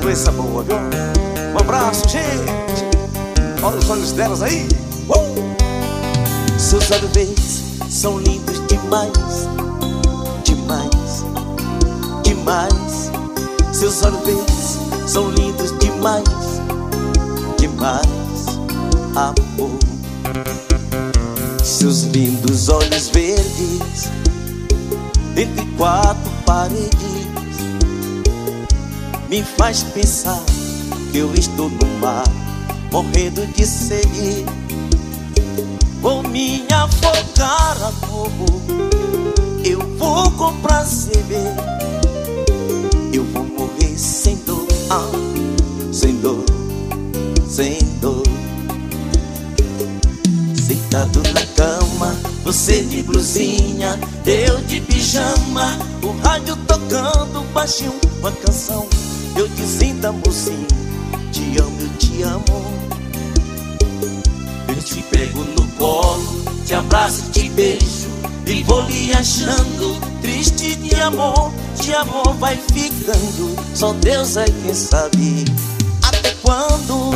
coisa boa, viu? Um abraço, gente. Olha os olhos delas aí. Seus olhos verdes são lindos demais, demais, demais. Seus olhos verdes são lindos demais, demais, amor. Seus lindos olhos verdes entre quatro paredes me faz pensar que eu estou no mar, morrendo de sede. Vou me afogar, amor, eu vou comprar beber, eu vou morrer sem dor, sem dor, sem dor. Deitado na cama, você de blusinha, eu de pijama, o rádio tocando baixinho uma canção, eu dizendo, amorzinho, te amo, eu te amo. Eu te pego no colo, te abraço, te beijo e vou lhe achando triste de amor vai ficando. Só Deus é quem sabe até quando.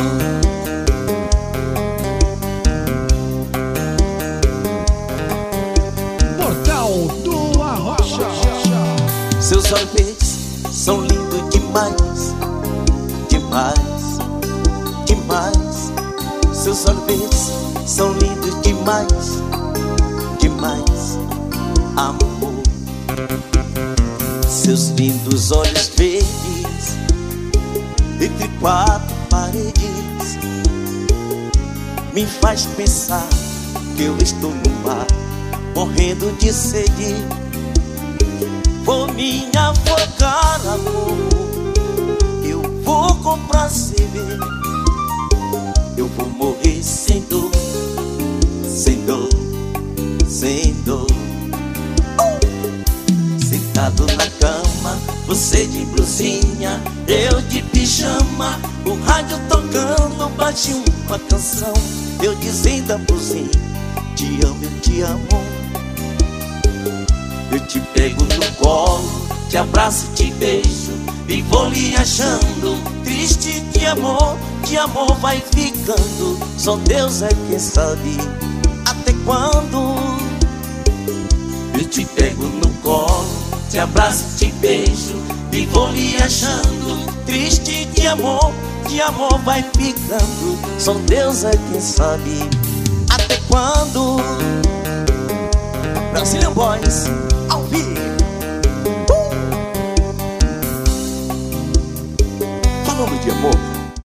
Portal do Arrocha. Seus olhos verdes são lindos demais, demais, demais. Seus olhos verdes são lindos demais, demais, amor. Seus lindos olhos verdes entre quatro paredes me faz pensar que eu estou no mar, morrendo de sede. Vou me afogar, amor, eu vou comprar cerveja, eu vou morrer sem dor, sem dor, sem dor. Sentado na cama, você de blusinha, eu de pijama, o rádio tocando baixinho uma canção, eu dizendo, amorzinho, te amo, eu te amo. Eu te pego no colo, te abraço, te beijo e vou lhe achando triste de amor vai ficando. Só Deus é quem sabe até quando. Eu te pego no colo, te abraço, te beijo e vou lhe achando triste de amor vai ficando. Só Deus é quem sabe até quando. Brazilian Boys ao vivo. Falando de amor,